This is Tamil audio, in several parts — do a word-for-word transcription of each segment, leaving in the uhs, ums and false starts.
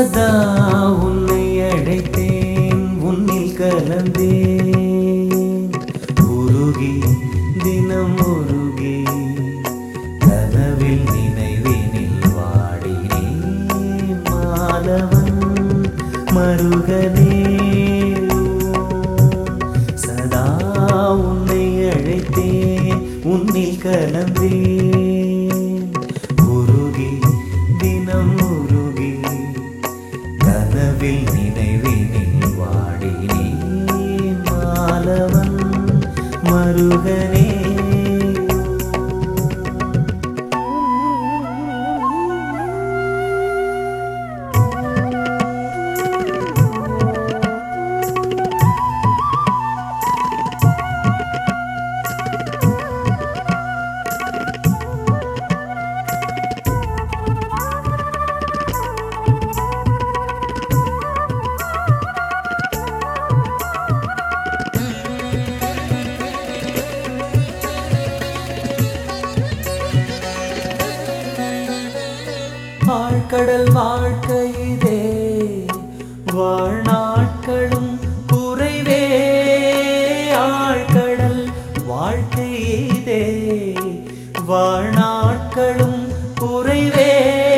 சதா உன்னை அழைத்தேன், உன்னில் கலந்தேன். உருகி தினம் உருகி கனவில் நினைவினில் வாடினேன். மாலவன் மருகனே சதா உன்னை அழைத்தேன், உன்னில் கலந்தேன். உருகி தினம் உருகி கனவில் நினைவினில் வாடினேன். மாலவன் மருகனே ஆழ்கடல் வாழ்க்கையிதே, வாழ்நாட்களும் குறைவே. ஆழ்கடல் வாழ்க்கையிதே, வாழ்நாட்களும் குறைவே.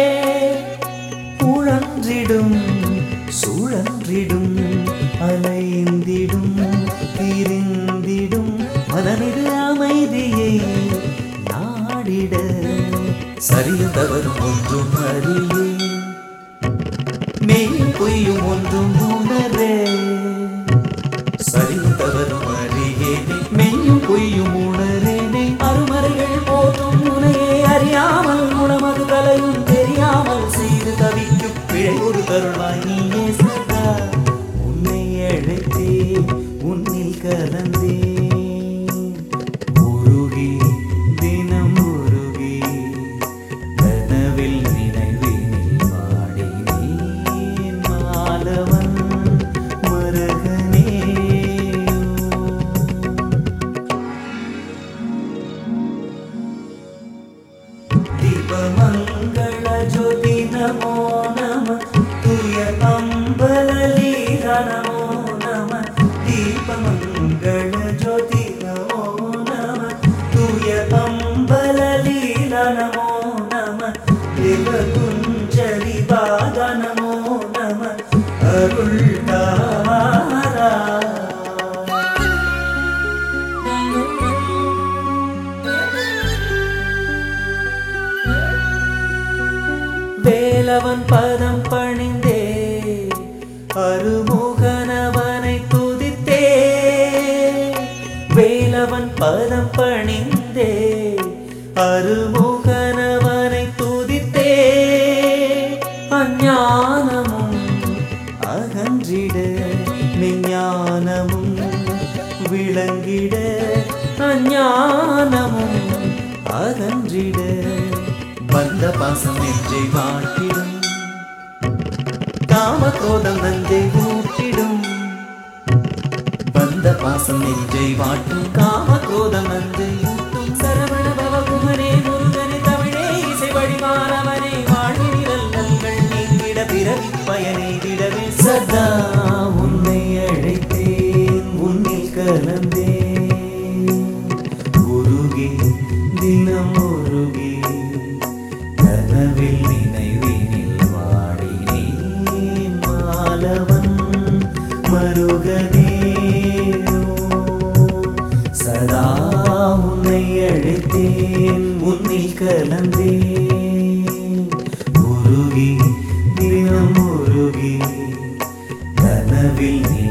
உழன்றிடும் சுழன்றிடும் அலைந்திடும் திரிந்திடும் மனதில் அமைதியை நாடிட சரியும் தவறும் ஒன்றும் அறியே, மெய்யும் பொய்யும் ஒன்றும் உணரே. சரியும் தவறும் அறியேனே, மெய்யும் பொய்யும் உணரேனே. அருமறைகள் போற்றும் உனையே அறியாமல் உணமது கலையும் தெரியாமல் செய்து தவிக்கும் பிழை ஒரு கருளாய் நீயே. சதா உன்னை அழைத்தேன், உன்னில் கலந்தேன். உருகி தினம் உருகி கனவில் நினைவினில் வாடினேன். மாலவன் மருகனே தீபமங்கள ஜோதி நமோ நம, தூய அம்பல லீலா நமோ நம. தீபமங்கள ஜோதி நமோ நம, தூய அம்பல லீலா நமோ நம. தேவகுஞ்சரி பாத நமோ நம, அருள்தாரா. வேலவன் பதம் பணிந்தே, அருமுகனவனை துதித்தே. வேலவன் பதம் பணிந்தே, அருமுகனவனை துதித்தே. அஞ்ஞானமும் அகன்றிட மெஞ்ஞானமும் விளங்கிட. அஞ்ஞானமும் அகன்றிட வந்த பாசம் நெஞ்சை வாட்டிடும், காம கோதம் நஞ்சை ஊட்டிடும். வந்த பாசம் நெஞ்சை வாட்டும், காம கோதம் நஞ்சை ஊட்டும். சரவண பவகுமனே முருகனே தமிழே இசை வழிமாறவனே, வாழ்வினில் நல்கள் நீங்கிட பிறவி பயனை விடவே. சதா உன்னை அழைத்தேன், உன்னில் கலந்தேன். உருகி தினம் உருகி கனவில் நினைவினில் வாடினேன். மாலவன் மருகனே சதா உன்னை அழைத்தேன், உன்னில் கலந்தேன். உருகி தினம் உருகி கனவில்